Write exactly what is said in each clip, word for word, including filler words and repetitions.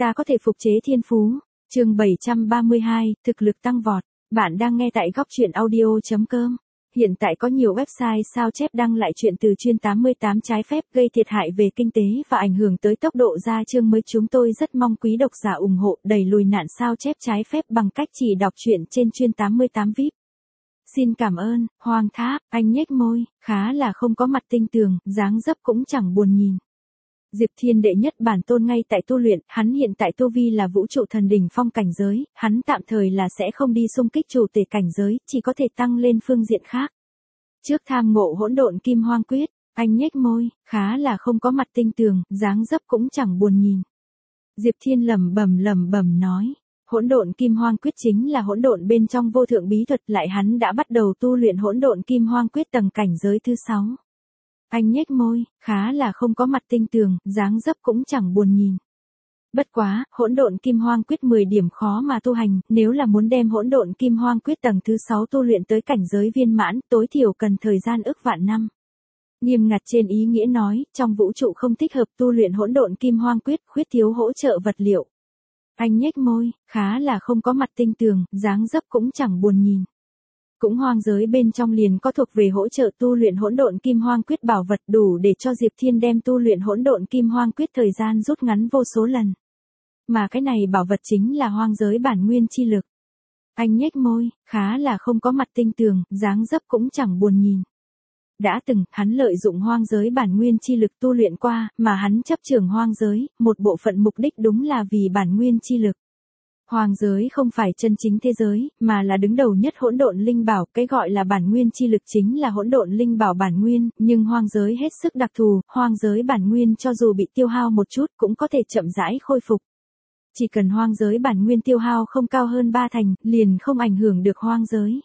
Ta có thể phục chế thiên phú. Chương bảy trăm ba mươi hai, thực lực tăng vọt. Bạn đang nghe tại góc truyện audio chấm com. Hiện tại có nhiều website sao chép đăng lại chuyện từ chuyên tám mươi tám trái phép gây thiệt hại về kinh tế và ảnh hưởng tới tốc độ ra chương mới. Chúng tôi rất mong quý độc giả ủng hộ đẩy lùi nạn sao chép trái phép bằng cách chỉ đọc truyện trên chuyên tám mươi tám vi ai pi. Xin cảm ơn. Hoàng Tháp, anh nhếch môi, khá là không có mặt tinh tường, dáng dấp cũng chẳng buồn nhìn. Diệp Thiên đệ nhất bản tôn ngay tại tu luyện, hắn hiện tại tu vi là vũ trụ thần đỉnh phong cảnh giới, hắn tạm thời là sẽ không đi xung kích chủ tể cảnh giới, chỉ có thể tăng lên phương diện khác. Trước tham ngộ hỗn độn kim hoang quyết, anh nhếch môi, khá là không có mặt tinh tường, dáng dấp cũng chẳng buồn nhìn. Diệp Thiên lẩm bẩm lẩm bẩm nói, hỗn độn kim hoang quyết chính là hỗn độn bên trong vô thượng bí thuật, lại hắn đã bắt đầu tu luyện hỗn độn kim hoang quyết tầng cảnh giới thứ sáu. Anh nhếch môi, khá là không có mặt tinh tường, dáng dấp cũng chẳng buồn nhìn. Bất quá, hỗn độn kim hoang quyết mười điểm khó mà tu hành, nếu là muốn đem hỗn độn kim hoang quyết tầng thứ sáu tu luyện tới cảnh giới viên mãn, tối thiểu cần thời gian ức vạn năm. Nghiêm ngặt trên ý nghĩa nói, trong vũ trụ không thích hợp tu luyện hỗn độn kim hoang quyết, khuyết thiếu hỗ trợ vật liệu. Anh nhếch môi, khá là không có mặt tinh tường, dáng dấp cũng chẳng buồn nhìn. Cũng hoang giới bên trong liền có thuộc về hỗ trợ tu luyện hỗn độn kim hoang quyết bảo vật, đủ để cho Diệp Thiên đem tu luyện hỗn độn kim hoang quyết thời gian rút ngắn vô số lần. Mà cái này bảo vật chính là hoang giới bản nguyên chi lực. Anh nhếch môi, khá là không có mặt tinh tường, dáng dấp cũng chẳng buồn nhìn. Đã từng, hắn lợi dụng hoang giới bản nguyên chi lực tu luyện qua, mà hắn chấp trưởng hoang giới, một bộ phận mục đích đúng là vì bản nguyên chi lực. Hoang giới không phải chân chính thế giới, mà là đứng đầu nhất hỗn độn linh bảo, cái gọi là bản nguyên chi lực chính là hỗn độn linh bảo bản nguyên, nhưng hoang giới hết sức đặc thù, hoang giới bản nguyên cho dù bị tiêu hao một chút cũng có thể chậm rãi khôi phục. Chỉ cần hoang giới bản nguyên tiêu hao không cao hơn ba thành, liền không ảnh hưởng được hoang giới.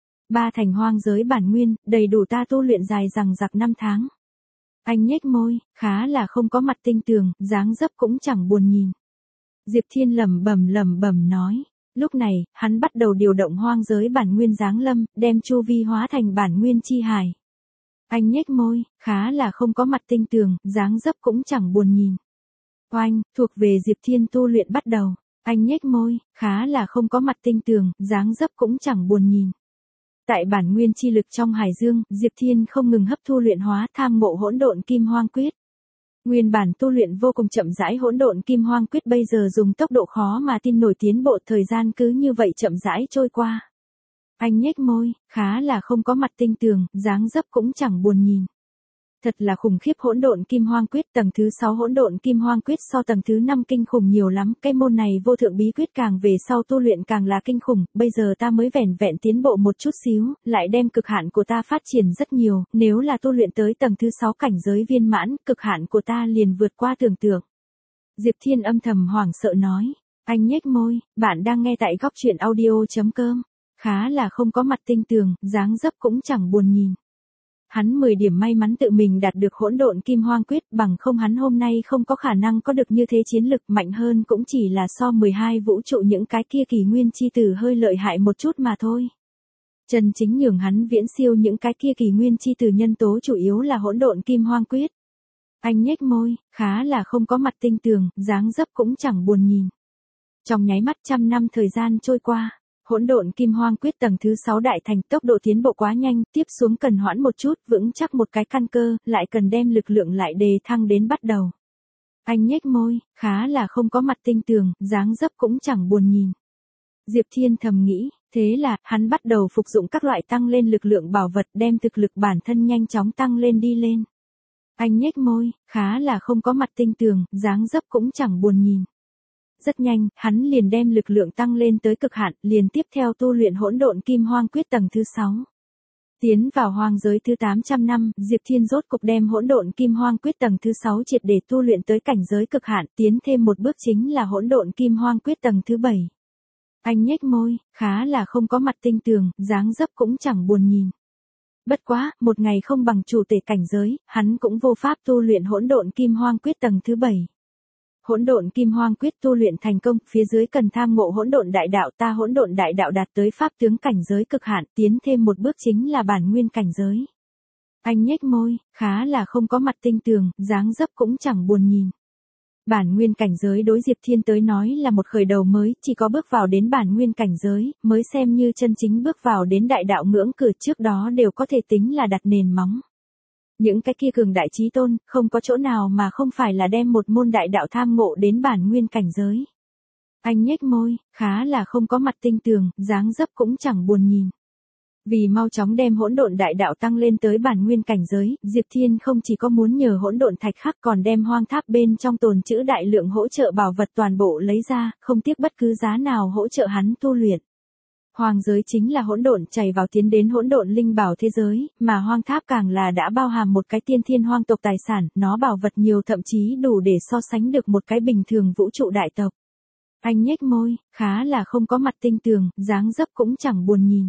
Ba thành hoang giới bản nguyên, đầy đủ ta tu luyện dài dằng dặc năm tháng. Anh nhếch môi, khá là không có mặt tinh tường, dáng dấp cũng chẳng buồn nhìn. Diệp Thiên lẩm bẩm lẩm bẩm nói, lúc này, hắn bắt đầu điều động hoang giới bản nguyên giáng lâm, đem chu vi hóa thành bản nguyên chi hải. Anh nhếch môi, khá là không có mặt tinh tường, dáng dấp cũng chẳng buồn nhìn. Oanh, thuộc về Diệp Thiên tu luyện bắt đầu. Anh nhếch môi, khá là không có mặt tinh tường, dáng dấp cũng chẳng buồn nhìn. Tại bản nguyên chi lực trong hải dương, Diệp Thiên không ngừng hấp thu luyện hóa tham ngộ hỗn độn kim hoang quyết. Nguyên bản tu luyện vô cùng chậm rãi hỗn độn kim hoang quyết bây giờ dùng tốc độ khó mà tin nổi tiến bộ, thời gian cứ như vậy chậm rãi trôi qua. Anh nhếch môi, khá là không có mặt tinh tường, dáng dấp cũng chẳng buồn nhìn. Thật là khủng khiếp, hỗn độn kim hoang quyết tầng thứ sáu hỗn độn kim hoang quyết so tầng thứ năm kinh khủng nhiều lắm, cái môn này vô thượng bí quyết càng về sau tu luyện càng là kinh khủng, bây giờ ta mới vẻn vẹn tiến bộ một chút xíu, lại đem cực hạn của ta phát triển rất nhiều, nếu là tu luyện tới tầng thứ sáu cảnh giới viên mãn, cực hạn của ta liền vượt qua tưởng tượng. Diệp Thiên âm thầm hoảng sợ nói, anh nhếch môi, bạn đang nghe tại góc truyện audio chấm com, khá là không có mặt tinh tường, dáng dấp cũng chẳng buồn nhìn. Hắn mười điểm may mắn tự mình đạt được hỗn độn kim hoang quyết, bằng không hắn hôm nay không có khả năng có được như thế chiến lực, mạnh hơn cũng chỉ là so mười hai vũ trụ những cái kia kỳ nguyên chi tử hơi lợi hại một chút mà thôi. Chân chính nhường hắn viễn siêu những cái kia kỳ nguyên chi tử nhân tố chủ yếu là hỗn độn kim hoang quyết. Anh nhếch môi, khá là không có mặt tinh tường, dáng dấp cũng chẳng buồn nhìn. Trong nháy mắt trăm năm thời gian trôi qua. Hỗn độn kim hoang quyết tầng thứ sáu đại thành, tốc độ tiến bộ quá nhanh, tiếp xuống cần hoãn một chút, vững chắc một cái căn cơ, lại cần đem lực lượng lại đề thăng đến bắt đầu. Anh nhếch môi, khá là không có mặt tinh tường, dáng dấp cũng chẳng buồn nhìn. Diệp Thiên thầm nghĩ, thế là, hắn bắt đầu phục dụng các loại tăng lên lực lượng bảo vật, đem thực lực bản thân nhanh chóng tăng lên đi lên. Anh nhếch môi, khá là không có mặt tinh tường, dáng dấp cũng chẳng buồn nhìn. Rất nhanh, hắn liền đem lực lượng tăng lên tới cực hạn, liền tiếp theo tu luyện hỗn độn kim hoang quyết tầng thứ sáu. Tiến vào hoang giới thứ tám trăm năm, Diệp Thiên rốt cục đem hỗn độn kim hoang quyết tầng thứ sáu triệt để tu luyện tới cảnh giới cực hạn, tiến thêm một bước chính là hỗn độn kim hoang quyết tầng thứ bảy. Anh nhếch môi, khá là không có mặt tinh tường, dáng dấp cũng chẳng buồn nhìn. Bất quá, một ngày không bằng chủ tể cảnh giới, hắn cũng vô pháp tu luyện hỗn độn kim hoang quyết tầng thứ bảy. Hỗn độn kim hoang quyết tu luyện thành công, phía dưới cần tham ngộ hỗn độn đại đạo, ta hỗn độn đại đạo đạt tới pháp tướng cảnh giới cực hạn, tiến thêm một bước chính là bản nguyên cảnh giới. Anh nhếch môi, khá là không có mặt tinh tường, dáng dấp cũng chẳng buồn nhìn. Bản nguyên cảnh giới đối Diệp Thiên tới nói là một khởi đầu mới, chỉ có bước vào đến bản nguyên cảnh giới, mới xem như chân chính bước vào đến đại đạo ngưỡng cửa, trước đó đều có thể tính là đặt nền móng. Những cái kia cường đại chí tôn, không có chỗ nào mà không phải là đem một môn đại đạo tham ngộ đến bản nguyên cảnh giới. Anh nhếch môi, khá là không có mặt tinh tường, dáng dấp cũng chẳng buồn nhìn. Vì mau chóng đem hỗn độn đại đạo tăng lên tới bản nguyên cảnh giới, Diệp Thiên không chỉ có muốn nhờ hỗn độn thạch khắc còn đem hoang tháp bên trong tồn trữ đại lượng hỗ trợ bảo vật toàn bộ lấy ra, không tiếc bất cứ giá nào hỗ trợ hắn tu luyện. Hoàng giới chính là hỗn độn chảy vào tiến đến hỗn độn linh bảo thế giới, mà hoang tháp càng là đã bao hàm một cái tiên thiên hoang tộc tài sản, nó bảo vật nhiều thậm chí đủ để so sánh được một cái bình thường vũ trụ đại tộc. Anh nhếch môi, khá là không có mặt tinh tường, dáng dấp cũng chẳng buồn nhìn.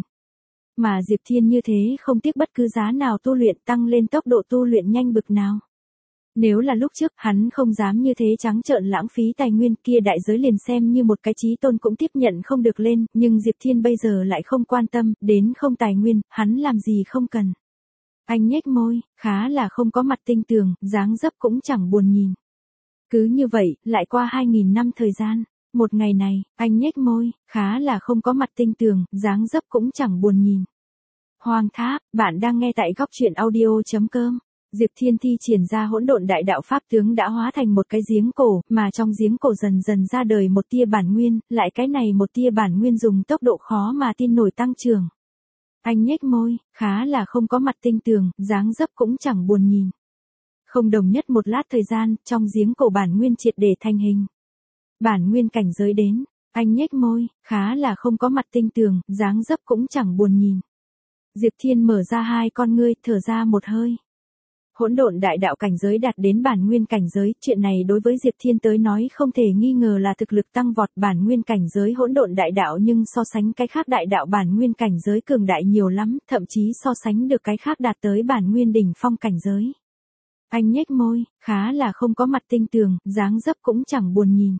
Mà Diệp Thiên như thế không tiếc bất cứ giá nào tu luyện, tăng lên tốc độ tu luyện nhanh bực nào. Nếu là lúc trước, hắn không dám như thế trắng trợn lãng phí tài nguyên, kia đại giới liền xem như một cái chí tôn cũng tiếp nhận không được lên, nhưng Diệp Thiên bây giờ lại không quan tâm, đến không tài nguyên, hắn làm gì không cần. Anh nhếch môi, khá là không có mặt tinh tường, dáng dấp cũng chẳng buồn nhìn. Cứ như vậy, lại qua hai nghìn năm thời gian. Một ngày này, anh nhếch môi, khá là không có mặt tinh tường, dáng dấp cũng chẳng buồn nhìn. Hoang tháp, bạn đang nghe tại góc truyện audio chấm com. Diệp Thiên thi triển ra hỗn độn đại đạo pháp tướng đã hóa thành một cái giếng cổ, mà trong giếng cổ dần dần ra đời một tia bản nguyên, lại cái này một tia bản nguyên dùng tốc độ khó mà tin nổi tăng trưởng. Anh nhếch môi, khá là không có mặt tinh tường, dáng dấp cũng chẳng buồn nhìn. Không đồng nhất một lát thời gian, trong giếng cổ bản nguyên triệt để thành hình. Bản nguyên cảnh giới đến, anh nhếch môi, khá là không có mặt tinh tường, dáng dấp cũng chẳng buồn nhìn. Diệp Thiên mở ra hai con ngươi, thở ra một hơi. Hỗn độn đại đạo cảnh giới đạt đến bản nguyên cảnh giới, chuyện này đối với Diệp Thiên tới nói không thể nghi ngờ là thực lực tăng vọt. Bản nguyên cảnh giới hỗn độn đại đạo nhưng so sánh cái khác đại đạo bản nguyên cảnh giới cường đại nhiều lắm, thậm chí so sánh được cái khác đạt tới bản nguyên đỉnh phong cảnh giới. Anh nhếch môi, khá là không có mặt tinh tường, dáng dấp cũng chẳng buồn nhìn.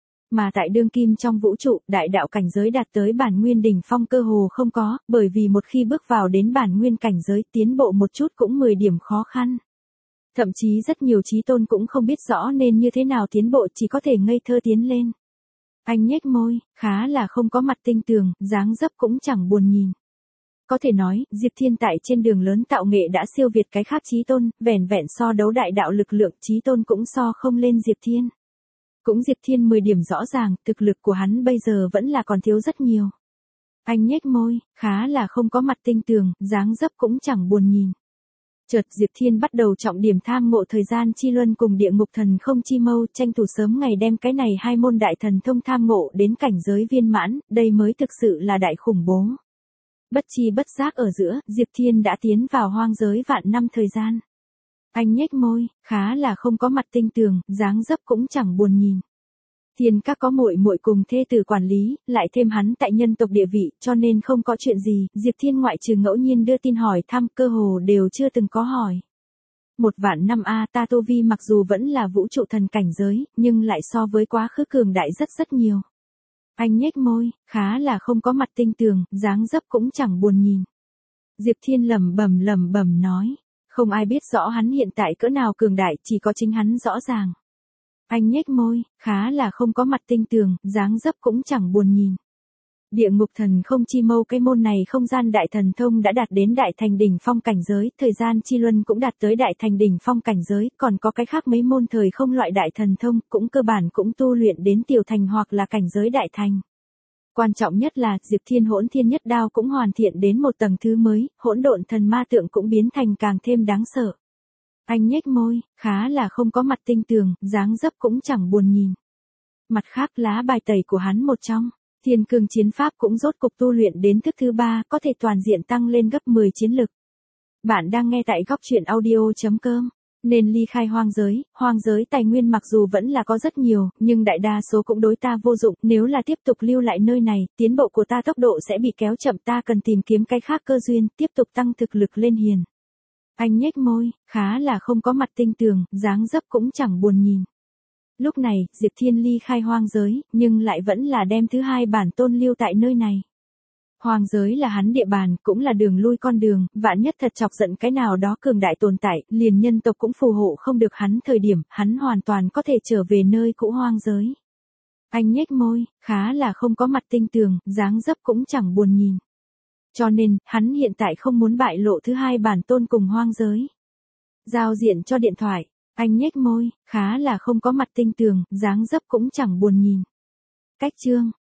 Mà tại đương kim trong vũ trụ, đại đạo cảnh giới đạt tới bản nguyên đỉnh phong cơ hồ không có, bởi vì một khi bước vào đến bản nguyên cảnh giới tiến bộ một chút cũng mười điểm khó khăn. Thậm chí rất nhiều chí tôn cũng không biết rõ nên như thế nào tiến bộ, chỉ có thể ngây thơ tiến lên. Anh nhếch môi, khá là không có mặt tinh tường, dáng dấp cũng chẳng buồn nhìn. Có thể nói, Diệp Thiên tại trên đường lớn tạo nghệ đã siêu việt cái khác chí tôn, vẻn vẹn so đấu đại đạo lực lượng chí tôn cũng so không lên Diệp Thiên. Cũng Diệp Thiên mười điểm rõ ràng, thực lực của hắn bây giờ vẫn là còn thiếu rất nhiều. Anh nhếch môi, khá là không có mặt tinh tường, dáng dấp cũng chẳng buồn nhìn. Chợt Diệp Thiên bắt đầu trọng điểm tham ngộ thời gian chi luân cùng địa ngục thần không chi mâu, tranh thủ sớm ngày đem cái này hai môn đại thần thông tham ngộ đến cảnh giới viên mãn, đây mới thực sự là đại khủng bố. Bất chi bất giác ở giữa, Diệp Thiên đã tiến vào hoang giới vạn năm thời gian. Anh nhếch môi, khá là không có mặt tinh tường, dáng dấp cũng chẳng buồn nhìn. Thiên các có muội muội cùng thê tử quản lý, lại thêm hắn tại nhân tộc địa vị, cho nên không có chuyện gì, Diệp Thiên ngoại trừ ngẫu nhiên đưa tin hỏi thăm, cơ hồ đều chưa từng có hỏi. Một vạn năm a, ta tu vi mặc dù vẫn là vũ trụ thần cảnh giới, nhưng lại so với quá khứ cường đại rất rất nhiều. Anh nhếch môi, khá là không có mặt tinh tường, dáng dấp cũng chẳng buồn nhìn. Diệp Thiên lẩm bẩm lẩm bẩm nói, không ai biết rõ hắn hiện tại cỡ nào cường đại, chỉ có chính hắn rõ ràng. Anh nhếch môi, khá là không có mặt tinh tường, dáng dấp cũng chẳng buồn nhìn. Địa ngục thần không chi mâu, cái môn này không gian đại thần thông đã đạt đến đại thành đỉnh phong cảnh giới, thời gian chi luân cũng đạt tới đại thành đỉnh phong cảnh giới, còn có cái khác mấy môn thời không loại đại thần thông, cũng cơ bản cũng tu luyện đến tiểu thành hoặc là cảnh giới đại thành. Quan trọng nhất là, Diệp Thiên hỗn thiên nhất đao cũng hoàn thiện đến một tầng thứ mới, hỗn độn thần ma tượng cũng biến thành càng thêm đáng sợ. Anh nhếch môi, khá là không có mặt tinh tường, dáng dấp cũng chẳng buồn nhìn. Mặt khác, lá bài tẩy của hắn một trong, Thiên Cương chiến pháp cũng rốt cục tu luyện đến thức thứ ba, có thể toàn diện tăng lên gấp mười chiến lực. Bạn đang nghe tại góc truyện audio chấm com. Nên ly khai hoang giới, hoang giới tài nguyên mặc dù vẫn là có rất nhiều, nhưng đại đa số cũng đối ta vô dụng, nếu là tiếp tục lưu lại nơi này, tiến bộ của ta tốc độ sẽ bị kéo chậm, ta cần tìm kiếm cái khác cơ duyên, tiếp tục tăng thực lực lên hiền. Anh nhếch môi, khá là không có mặt tinh tường, dáng dấp cũng chẳng buồn nhìn. Lúc này, Diệp Thiên ly khai hoang giới, nhưng lại vẫn là đem thứ hai bản tôn lưu tại nơi này. Hoang giới là hắn địa bàn, cũng là đường lui con đường, vạn nhất thật chọc giận cái nào đó cường đại tồn tại, liền nhân tộc cũng phù hộ không được hắn thời điểm, hắn hoàn toàn có thể trở về nơi cũ hoang giới. Anh nhếch môi, khá là không có mặt tinh tường, dáng dấp cũng chẳng buồn nhìn. Cho nên, hắn hiện tại không muốn bại lộ thứ hai bản tôn cùng hoang giới. Giao diện cho điện thoại, anh nhếch môi, khá là không có mặt tinh tường, dáng dấp cũng chẳng buồn nhìn. Cách chương